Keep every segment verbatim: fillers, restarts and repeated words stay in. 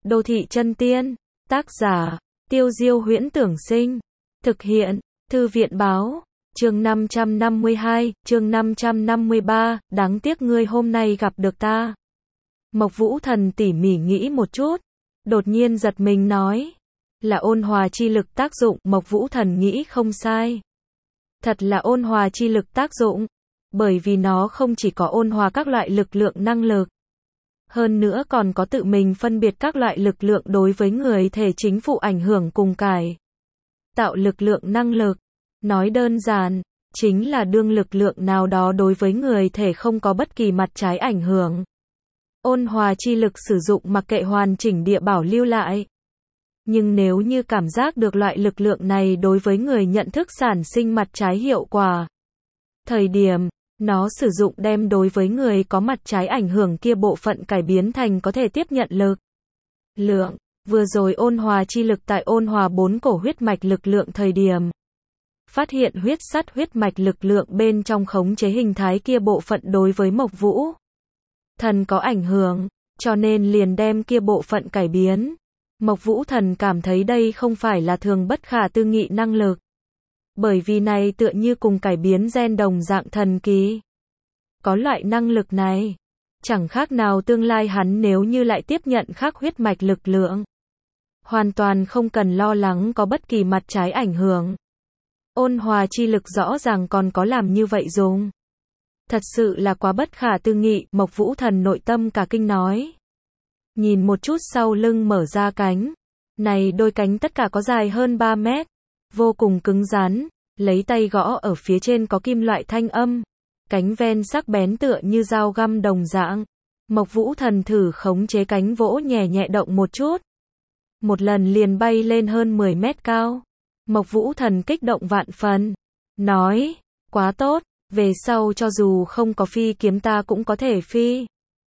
Đô thị chân tiên. Tác giả, Tiêu Diêu Huyễn Tưởng Sinh. Thực hiện, Thư viện báo. Chương năm trăm năm mươi hai, chương năm trăm năm mươi ba, đáng tiếc ngươi hôm nay gặp được ta. Mộc Vũ Thần tỉ mỉ nghĩ một chút, đột nhiên giật mình nói, là ôn hòa chi lực tác dụng. Mộc Vũ Thần nghĩ không sai. Thật là ôn hòa chi lực tác dụng, bởi vì nó không chỉ có ôn hòa các loại lực lượng năng lực, hơn nữa còn có tự mình phân biệt các loại lực lượng đối với người thể chính phụ ảnh hưởng cùng cải tạo lực lượng năng lực. Nói đơn giản, chính là đương lực lượng nào đó đối với người thể không có bất kỳ mặt trái ảnh hưởng. Ôn hòa chi lực sử dụng mặc kệ hoàn chỉnh địa bảo lưu lại. Nhưng nếu như cảm giác được loại lực lượng này đối với người nhận thức sản sinh mặt trái hiệu quả, thời điểm nó sử dụng đem đối với người có mặt trái ảnh hưởng kia bộ phận cải biến thành có thể tiếp nhận lực lượng. Vừa rồi ôn hòa chi lực tại ôn hòa bốn cổ huyết mạch lực lượng thời điểm, phát hiện huyết sắt huyết mạch lực lượng bên trong khống chế hình thái kia bộ phận đối với Mộc Vũ Thần có ảnh hưởng, cho nên liền đem kia bộ phận cải biến. Mộc Vũ Thần cảm thấy đây không phải là thường bất khả tư nghị năng lực, bởi vì này tựa như cùng cải biến gen đồng dạng thần kỳ. Có loại năng lực này, chẳng khác nào tương lai hắn nếu như lại tiếp nhận khác huyết mạch lực lượng, hoàn toàn không cần lo lắng có bất kỳ mặt trái ảnh hưởng. Ôn hòa chi lực rõ ràng còn có làm như vậy dùng. Thật sự là quá bất khả tư nghị. Mộc Vũ Thần nội tâm cả kinh nói. Nhìn một chút sau lưng mở ra cánh. Này đôi cánh tất cả có dài hơn ba mét. Vô cùng cứng rắn. Lấy tay gõ ở phía trên có kim loại thanh âm. Cánh ven sắc bén tựa như dao găm đồng dạng. Mộc Vũ Thần thử khống chế cánh vỗ nhẹ nhẹ động một chút. Một lần liền bay lên hơn mười mét cao. Mộc Vũ Thần kích động vạn phần. Nói, quá tốt, về sau cho dù không có phi kiếm ta cũng có thể phi.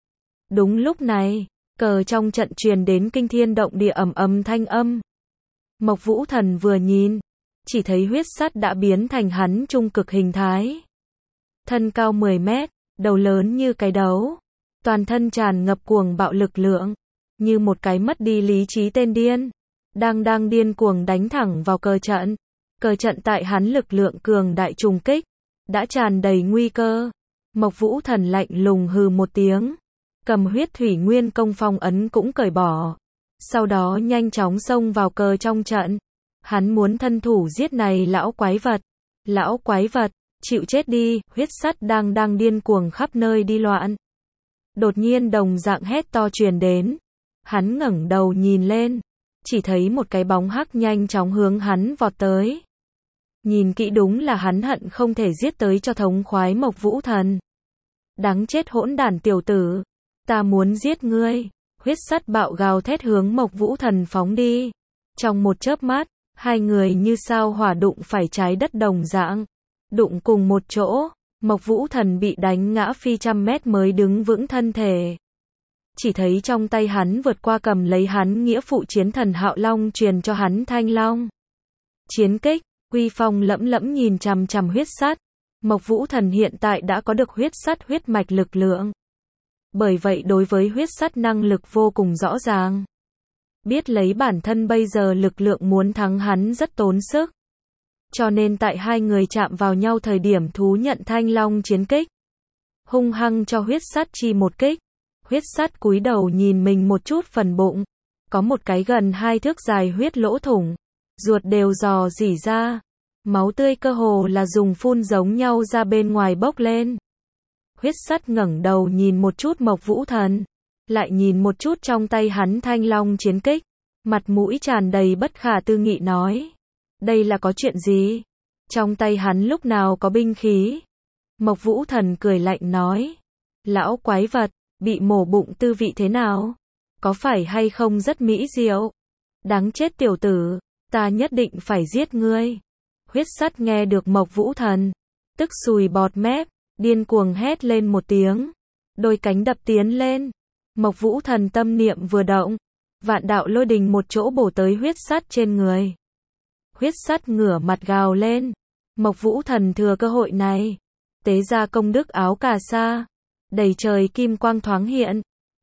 Đúng lúc này, cờ trong trận truyền đến kinh thiên động địa ầm ầm thanh âm. Mộc Vũ Thần vừa nhìn, chỉ thấy huyết sắt đã biến thành hắn trung cực hình thái. Thân cao mười mét, đầu lớn như cái đấu, toàn thân tràn ngập cuồng bạo lực lượng, như một cái mất đi lý trí tên điên, đang đang điên cuồng đánh thẳng vào cờ trận. Cờ trận tại hắn lực lượng cường đại trùng kích, đã tràn đầy nguy cơ. Mộc Vũ Thần lạnh lùng hừ một tiếng, cầm huyết thủy nguyên công phong ấn cũng cởi bỏ, sau đó nhanh chóng xông vào cờ trong trận. Hắn muốn thân thủ giết này lão quái vật. Lão quái vật, chịu chết đi. Huyết sắt đang đang điên cuồng khắp nơi đi loạn. Đột nhiên đồng dạng hét to truyền đến. Hắn ngẩng đầu nhìn lên, chỉ thấy một cái bóng hắc nhanh chóng hướng hắn vọt tới. Nhìn kỹ đúng là hắn hận không thể giết tới cho thống khoái Mộc Vũ Thần. Đáng chết hỗn đản tiểu tử, ta muốn giết ngươi. Huyết sắt bạo gào thét hướng Mộc Vũ Thần phóng đi. Trong một chớp mắt, hai người như sao hỏa đụng phải trái đất đồng dạng, đụng cùng một chỗ. Mộc Vũ Thần bị đánh ngã phi trăm mét mới đứng vững thân thể. Chỉ thấy trong tay hắn vượt qua cầm lấy hắn nghĩa phụ chiến thần Hạo Long truyền cho hắn Thanh Long chiến kích, uy phong lẫm lẫm nhìn chằm chằm huyết sắt. Mộc Vũ Thần hiện tại đã có được huyết sắt huyết mạch lực lượng, bởi vậy đối với huyết sắt năng lực vô cùng rõ ràng. Biết lấy bản thân bây giờ lực lượng muốn thắng hắn rất tốn sức, cho nên tại hai người chạm vào nhau thời điểm thú nhận Thanh Long chiến kích, hung hăng cho huyết sắt chi một kích. Huyết sắt cúi đầu nhìn mình một chút phần bụng, có một cái gần hai thước dài huyết lỗ thủng, ruột đều rò rỉ ra, máu tươi cơ hồ là dùng phun giống nhau ra bên ngoài bốc lên. Huyết sắt ngẩng đầu nhìn một chút Mộc Vũ Thần, lại nhìn một chút trong tay hắn Thanh Long chiến kích, mặt mũi tràn đầy bất khả tư nghị nói, đây là có chuyện gì? Trong tay hắn lúc nào có binh khí? Mộc Vũ Thần cười lạnh nói, lão quái vật, bị mổ bụng tư vị thế nào? Có phải hay không rất mỹ diệu? Đáng chết tiểu tử, ta nhất định phải giết ngươi. Huyết sắt nghe được Mộc Vũ Thần, tức sùi bọt mép, điên cuồng hét lên một tiếng, đôi cánh đập tiến lên. Mộc Vũ Thần tâm niệm vừa động, vạn đạo lôi đình một chỗ bổ tới huyết sắt trên người. Huyết sắt ngửa mặt gào lên. Mộc Vũ Thần thừa cơ hội này, tế ra công đức áo cà sa, đầy trời kim quang thoáng hiện,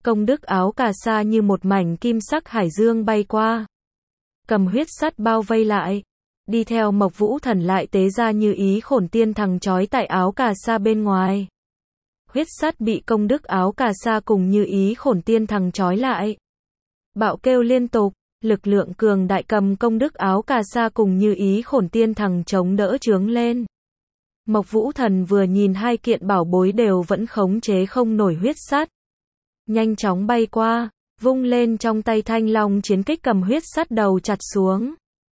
Công đức áo cà sa như một mảnh kim sắc hải dương bay qua. Cầm huyết sắt bao vây lại. Đi theo Mộc Vũ Thần lại tế ra như ý khổn tiên thằng trói tại áo cà sa bên ngoài. Huyết sắt bị công đức áo cà sa cùng như ý khổn tiên thằng trói lại. Bạo kêu liên tục, lực lượng cường đại cầm công đức áo cà sa cùng như ý khổn tiên thằng chống đỡ trướng lên. Mộc Vũ Thần vừa nhìn hai kiện bảo bối đều vẫn khống chế không nổi huyết sắt. Nhanh chóng bay qua, vung lên trong tay thanh long chiến kích cầm huyết sắt đầu chặt xuống.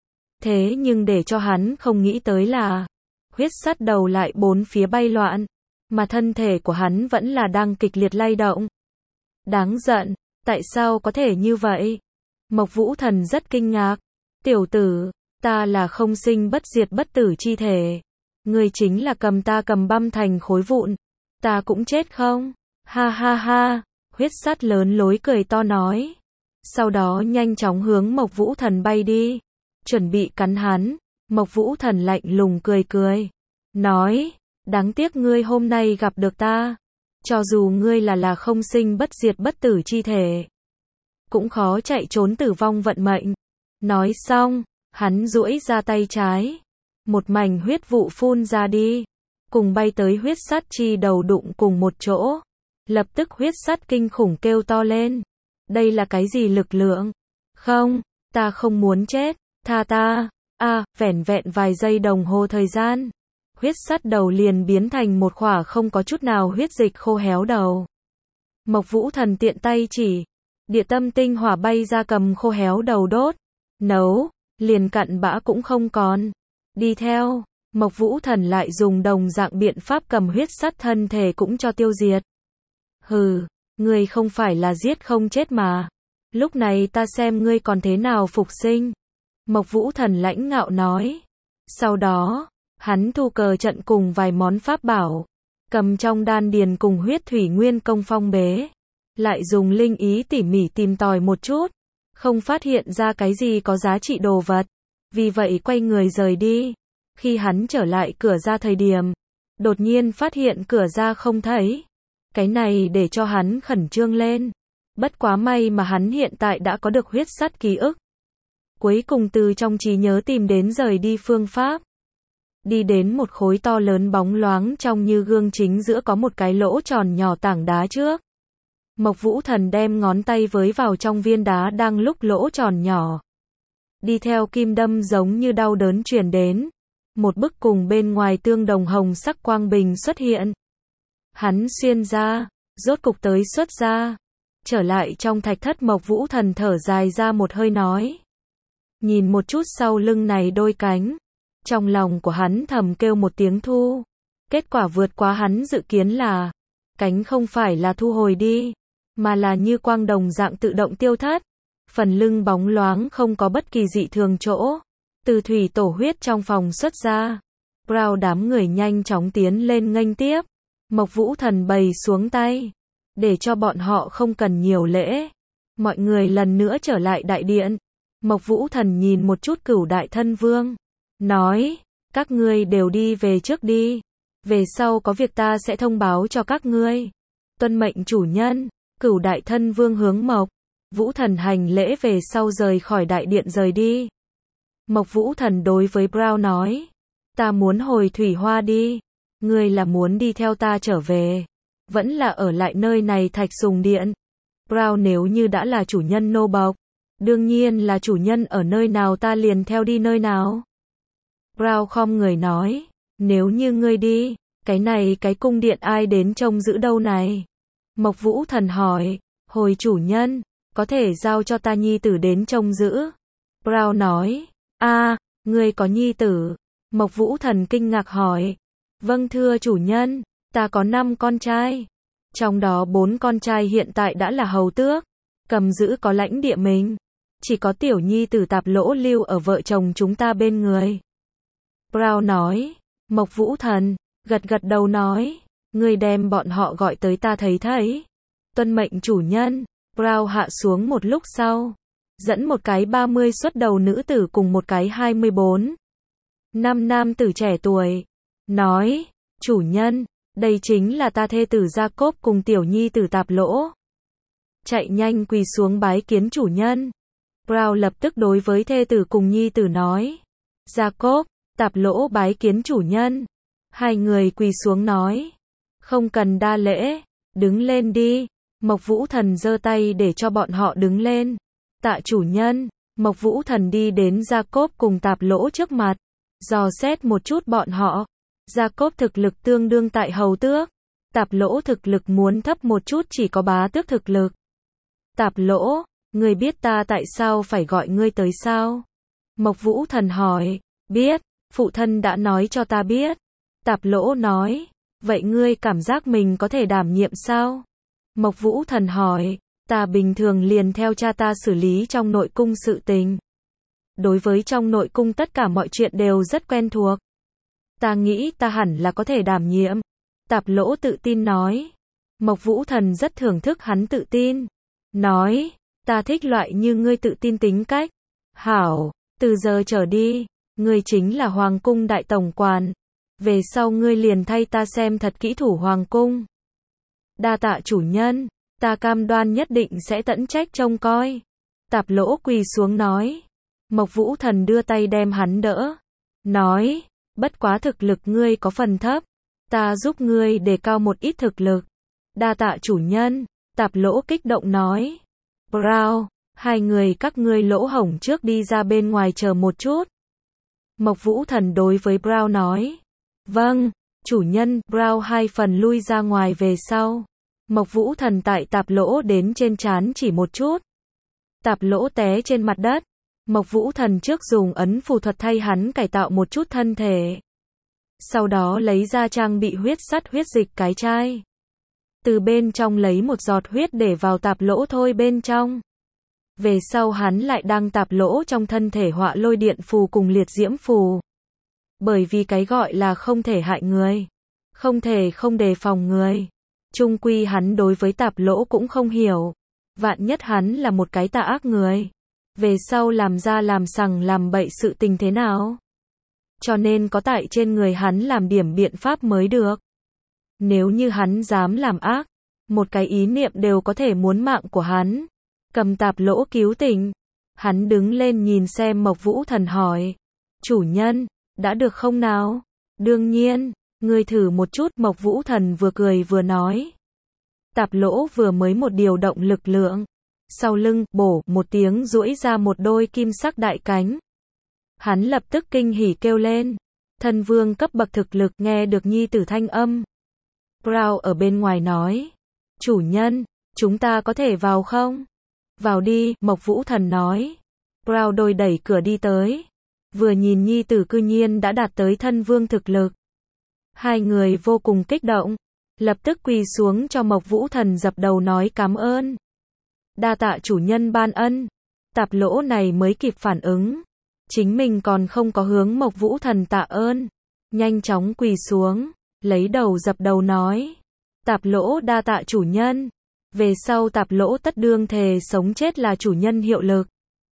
Thế nhưng để cho hắn không nghĩ tới là, huyết sắt đầu lại bốn phía bay loạn, mà thân thể của hắn vẫn là đang kịch liệt lay động. Đáng giận, tại sao có thể như vậy? Mộc Vũ Thần rất kinh ngạc. Tiểu tử, ta là không sinh bất diệt bất tử chi thể. Ngươi chính là cầm ta cầm băm thành khối vụn. Ta cũng chết không? Ha ha ha, huyết sắt lớn lối cười to nói. Sau đó nhanh chóng hướng Mộc Vũ Thần bay đi. Chuẩn bị cắn hắn. Mộc Vũ Thần lạnh lùng cười cười. Nói, đáng tiếc ngươi hôm nay gặp được ta. Cho dù ngươi là là không sinh bất diệt bất tử chi thể, cũng khó chạy trốn tử vong vận mệnh. Nói xong, hắn duỗi ra tay trái. Một mảnh huyết vụ phun ra đi. Cùng bay tới huyết sắt chi đầu đụng cùng một chỗ. Lập tức huyết sắt kinh khủng kêu to lên. Đây là cái gì lực lượng? Không, ta không muốn chết. Tha ta. À, vẻn vẹn vài giây đồng hồ thời gian. Huyết sắt đầu liền biến thành một khỏa không có chút nào huyết dịch khô héo đầu. Mộc Vũ Thần tiện tay chỉ. Địa tâm tinh hỏa bay ra cầm khô héo đầu đốt. Nấu, liền cặn bã cũng không còn. Đi theo, Mộc Vũ Thần lại dùng đồng dạng biện pháp cầm huyết sắt thân thể cũng cho tiêu diệt. Hừ, ngươi không phải là giết không chết mà. Lúc này ta xem ngươi còn thế nào phục sinh. Mộc Vũ Thần lãnh ngạo nói. Sau đó, hắn thu cờ trận cùng vài món pháp bảo. Cầm trong đan điền cùng huyết thủy nguyên công phong bế. Lại dùng linh ý tỉ mỉ tìm tòi một chút. Không phát hiện ra cái gì có giá trị đồ vật. Vì vậy quay người rời đi. Khi hắn trở lại cửa ra thời điểm, đột nhiên phát hiện cửa ra không thấy. Cái này để cho hắn khẩn trương lên. Bất quá may mà hắn hiện tại đã có được huyết sắt ký ức. Cuối cùng từ trong trí nhớ tìm đến rời đi phương pháp. Đi đến một khối to lớn bóng loáng trong như gương chính giữa có một cái lỗ tròn nhỏ tảng đá trước. Mộc Vũ Thần đem ngón tay với vào trong viên đá đang lúc lỗ tròn nhỏ. Đi theo kim đâm giống như đau đớn truyền đến. Một bức cùng bên ngoài tương đồng hồng sắc quang bình xuất hiện. Hắn xuyên ra, rốt cục tới xuất ra. Trở lại trong thạch thất Mộc Vũ Thần thở dài ra một hơi nói. Nhìn một chút sau lưng này đôi cánh. Trong lòng của hắn thầm kêu một tiếng thu. Kết quả vượt quá hắn dự kiến là, cánh không phải là thu hồi đi, mà là như quang đồng dạng tự động tiêu thất. Phần lưng bóng loáng không có bất kỳ dị thường chỗ. Từ thủy tổ huyết trong phòng xuất ra. Brown đám người nhanh chóng tiến lên nghênh tiếp. Mộc Vũ Thần bày xuống tay. Để cho bọn họ không cần nhiều lễ. Mọi người lần nữa trở lại đại điện. Mộc Vũ Thần nhìn một chút Cửu Đại Thân Vương. Nói, các ngươi đều đi về trước đi. Về sau có việc ta sẽ thông báo cho các ngươi. Tuân mệnh chủ nhân. Cửu Đại Thân Vương hướng Mộc Vũ Thần hành lễ về sau rời khỏi đại điện rời đi. Mộc Vũ Thần đối với Brown nói. Ta muốn hồi Thủy Hoa đi. Ngươi là muốn đi theo ta trở về. Vẫn là ở lại nơi này Thạch Sùng Điện. Brown nếu như đã là chủ nhân nô bộc. Đương nhiên là chủ nhân ở nơi nào ta liền theo đi nơi nào. Brown khom người nói. Nếu như ngươi đi, cái này cái cung điện ai đến trông giữ đâu này? Mộc Vũ Thần hỏi. Hồi chủ nhân, có thể giao cho ta nhi tử đến trông giữ. Brown nói. A, ngươi có nhi tử? Mộc Vũ Thần kinh ngạc hỏi. Vâng thưa chủ nhân, ta có năm con trai. Trong đó bốn con trai hiện tại đã là hầu tước. Cầm giữ có lãnh địa mình. Chỉ có tiểu nhi tử Tạp Lỗ lưu ở vợ chồng chúng ta bên người. Brown nói. Mộc Vũ Thần gật gật đầu nói. Ngươi đem bọn họ gọi tới ta thấy thấy. Tuân mệnh chủ nhân. Brown hạ xuống một lúc sau. Dẫn một cái ba mươi xuất đầu nữ tử cùng một cái hai mươi bốn. Năm nam tử trẻ tuổi. Nói. Chủ nhân, đây chính là ta thê tử Jacob cùng tiểu nhi tử Tạp Lỗ. chạy nhanh quỳ xuống bái kiến chủ nhân. Brown lập tức đối với thê tử cùng nhi tử nói. Jacob, Tạp Lỗ bái kiến chủ nhân. Hai người quỳ xuống nói. Không cần đa lễ, đứng lên đi. Mộc Vũ Thần giơ tay để cho bọn họ đứng lên. Tạ chủ nhân. Mộc Vũ Thần đi đến Jacob cùng Tạp Lỗ trước mặt, dò xét một chút bọn họ. Jacob thực lực tương đương tại hầu tước. Tạp Lỗ thực lực muốn thấp một chút, chỉ có bá tước thực lực. Tạp Lỗ, ngươi biết ta tại sao phải gọi ngươi tới sao? Mộc Vũ Thần hỏi. Biết, phụ thân đã nói cho ta biết. Tạp Lỗ nói. Vậy ngươi cảm giác mình có thể đảm nhiệm sao? Mộc Vũ Thần hỏi. Ta bình thường liền theo cha ta xử lý trong nội cung sự tình. Đối với trong nội cung tất cả mọi chuyện đều rất quen thuộc. Ta nghĩ ta hẳn là có thể đảm nhiệm. Tạp Lỗ tự tin nói. Mộc Vũ Thần rất thưởng thức hắn tự tin. Nói, ta thích loại như ngươi tự tin tính cách. Hảo, từ giờ trở đi, ngươi chính là Hoàng cung đại tổng quản. Về sau ngươi liền thay ta xem thật kỹ thủ Hoàng cung. Đa tạ chủ nhân, ta cam đoan nhất định sẽ tận trách trông coi. Tạp Lỗ quỳ xuống nói. Mộc Vũ Thần đưa tay đem hắn đỡ. Nói, bất quá thực lực ngươi có phần thấp. Ta giúp ngươi đề cao một ít thực lực. Đa tạ chủ nhân, Tạp Lỗ kích động nói. Brown, hai người các ngươi lỗ hổng trước đi ra bên ngoài chờ một chút. Mộc Vũ Thần đối với Brown nói. Vâng, chủ nhân. Brown hai phần lui ra ngoài về sau. Mộc Vũ Thần tại Tạp Lỗ đến trên trán chỉ một chút. Tạp Lỗ té trên mặt đất. Mộc Vũ Thần trước dùng ấn phù thuật thay hắn cải tạo một chút thân thể. Sau đó lấy ra trang bị huyết sắt huyết dịch cái chai. Từ bên trong lấy một giọt huyết để vào Tạp Lỗ thôi bên trong. Về sau hắn lại đăng Tạp Lỗ trong thân thể họa lôi điện phù cùng liệt diễm phù. Bởi vì cái gọi là không thể hại người, không thể không đề phòng người. Chung quy hắn đối với Tạp Lỗ cũng không hiểu. Vạn nhất hắn là một cái tà ác người. Về sau làm ra làm sằng làm bậy sự tình thế nào? Cho nên có tại trên người hắn làm điểm biện pháp mới được. Nếu như hắn dám làm ác, một cái ý niệm đều có thể muốn mạng của hắn. Cầm Tạp Lỗ cứu tỉnh. Hắn đứng lên nhìn xem Mộc Vũ Thần hỏi. Chủ nhân, đã được không nào? Đương nhiên, ngươi thử một chút. Mộc Vũ Thần vừa cười vừa nói. Tạp Lỗ vừa mới một điều động lực lượng. Sau lưng, bổ, một tiếng duỗi ra một đôi kim sắc đại cánh. Hắn lập tức kinh hỉ kêu lên. Thân vương cấp bậc thực lực nghe được nhi tử thanh âm. Brown ở bên ngoài nói. Chủ nhân, chúng ta có thể vào không? Vào đi, Mộc Vũ Thần nói. Brown đôi đẩy cửa đi tới. Vừa nhìn nhi tử cư nhiên đã đạt tới thân vương thực lực. Hai người vô cùng kích động. Lập tức quỳ xuống cho Mộc Vũ Thần dập đầu nói cảm ơn. Đa tạ chủ nhân ban ân. Tạp Lỗ này mới kịp phản ứng. Chính mình còn không có hướng Mộc Vũ Thần tạ ơn. Nhanh chóng quỳ xuống, lấy đầu dập đầu nói. Tạp Lỗ đa tạ chủ nhân. Về sau Tạp Lỗ tất đương thề sống chết là chủ nhân hiệu lực.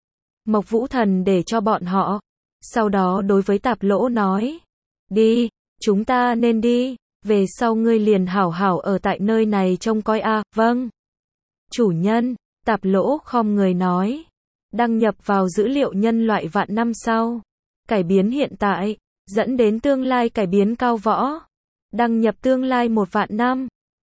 Mộc Vũ Thần để cho bọn họ. Sau đó đối với Tạp Lỗ nói. Đi, chúng ta nên đi. Về sau ngươi liền hảo hảo ở tại nơi này trông coi a. À, vâng. Chủ nhân, Tạp Lỗ khom người nói. Đăng nhập vào dữ liệu nhân loại vạn năm sau. Cải biến hiện tại, dẫn đến tương lai cải biến cao võ. Đăng nhập tương lai một vạn năm.